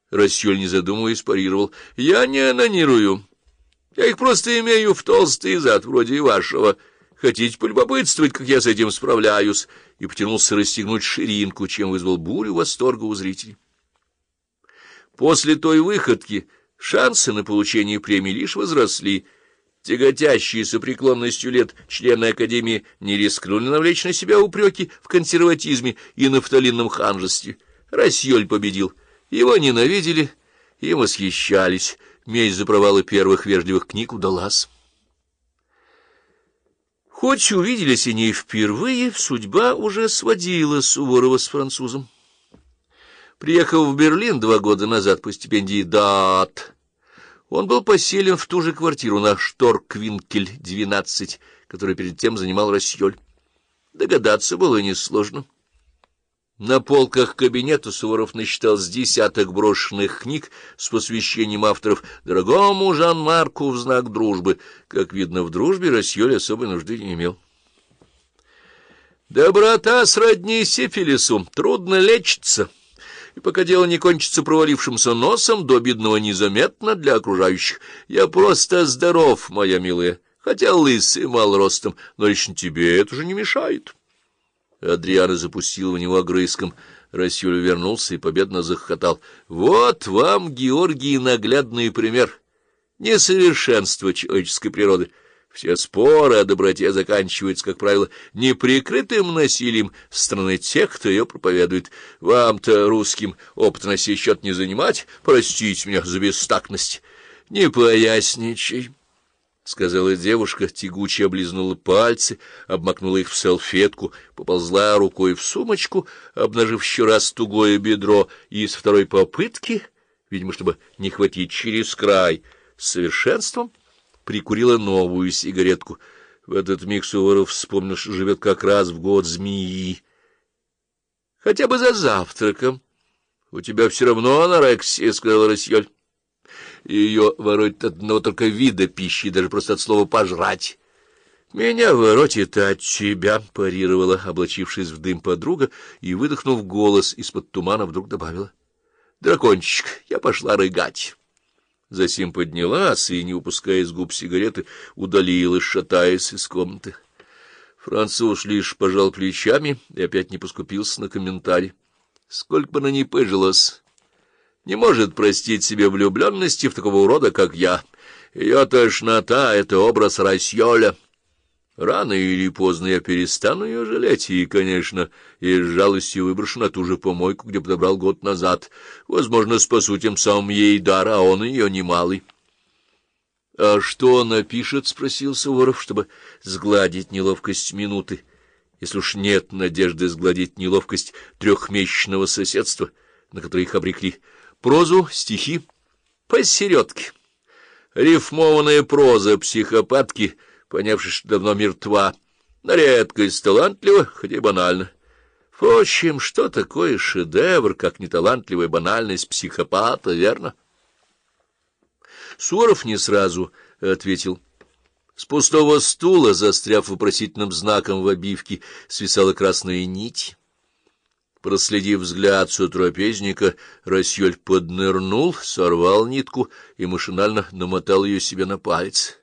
Рассёль, не задумываясь, парировал. — Я не анонирую. Я их просто имею в толстый зад, вроде вашего. Хотите полюбопытствовать, как я с этим справляюсь? И потянулся расстегнуть ширинку, чем вызвал бурю восторга у зрителей. После той выходки шансы на получение премии лишь возросли. Тяготящие с преклонностью лет члены Академии не рискнули навлечь на себя упреки в консерватизме и нафталинном ханжестве. Рассёль победил. Его ненавидели и восхищались. Месть за провалы первых вежливых книг удалась. Хоть увиделись они и впервые, судьба уже сводила Суворова с французом. Приехав в Берлин 2 года назад по стипендии ДААТ, он был поселен в ту же квартиру на Шторквинкель, 12, которую перед тем занимал Рассёль. Догадаться было несложно. На полках кабинета Суворов насчитал с десяток брошенных книг с посвящением авторов дорогому Жан-Марку в знак дружбы. Как видно, в дружбе Рассёль особой нужды не имел. «Доброта сродни сифилису, трудно лечится, и пока дело не кончится провалившимся носом, до обидного незаметно для окружающих. Я просто здоров, моя милая, хотя лысый, мал ростом, но лично тебе это же не мешает». Адриана запустила в него огрызком. Рассёль вернулся и победно захохотал. — Вот вам, Георгий, наглядный пример несовершенства человеческой природы. Все споры о доброте заканчиваются, как правило, неприкрытым насилием со стороны тех, кто ее проповедует. Вам-то, русским, опыт на сей счет не занимать, простите меня за бестактность. — Не поясничай, — сказала девушка, тягуче облизнула пальцы, обмакнула их в салфетку, поползла рукой в сумочку, обнажив еще раз тугое бедро, и с второй попытки, видимо, чтобы не хватить через край, с совершенством прикурила новую сигаретку. В этот миг Суворов вспомнил, что живет как раз в год змеи. — Хотя бы за завтраком. — У тебя все равно анорексия, — сказал Рассёль. Ее воротит от одного только вида пищи, даже просто от слова «пожрать». — Меня воротит от тебя, — парировала, облачившись в дым подруга, и, выдохнув голос, из-под тумана вдруг добавила. — Дракончик, я пошла рыгать. Засим поднялась и, не упуская из губ сигареты, удалилась, шатаясь из комнаты. Француз лишь пожал плечами и опять не поскупился на комментарий. Сколько бы она ни пыжилась, не может простить себе влюбленности в такого урода, как я. Ее тошнота — это образ Рассёля. Рано или поздно я перестану ее жалеть, и, конечно, из жалости выброшу на ту же помойку, где подобрал год назад. Возможно, спасу тем самым ей дар, а он ее немалый. — А что она пишет? — спросил Суворов, чтобы сгладить неловкость минуты, если уж нет надежды сгладить неловкость трехмесячного соседства, на которое их обрекли. Прозу, стихи посередке. Рифмованная проза психопатки, понявшись, что давно мертва, на редкость талантлива, хотя и банально. Впрочем, что такое шедевр, как неталантливая банальность психопата, верно? Суворов не сразу ответил. С пустого стула, застряв вопросительным знаком в обивке, свисала красная нить. Проследив взгляд сотрапезника, Рассёль поднырнул, сорвал нитку и машинально намотал ее себе на палец.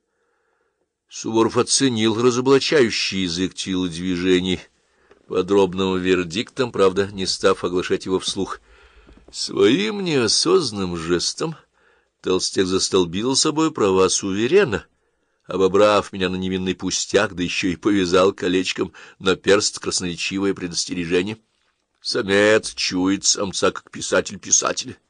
Суворов оценил разоблачающий язык телодвижений, подробным вердиктом, правда, не став оглашать его вслух. Своим неосознанным жестом толстяк застолбил собой права суверена, обобрав меня на невинный пустяк, да еще и повязал колечком на перст красноречивое предостережение. Самец чует самца, как писатель писателя.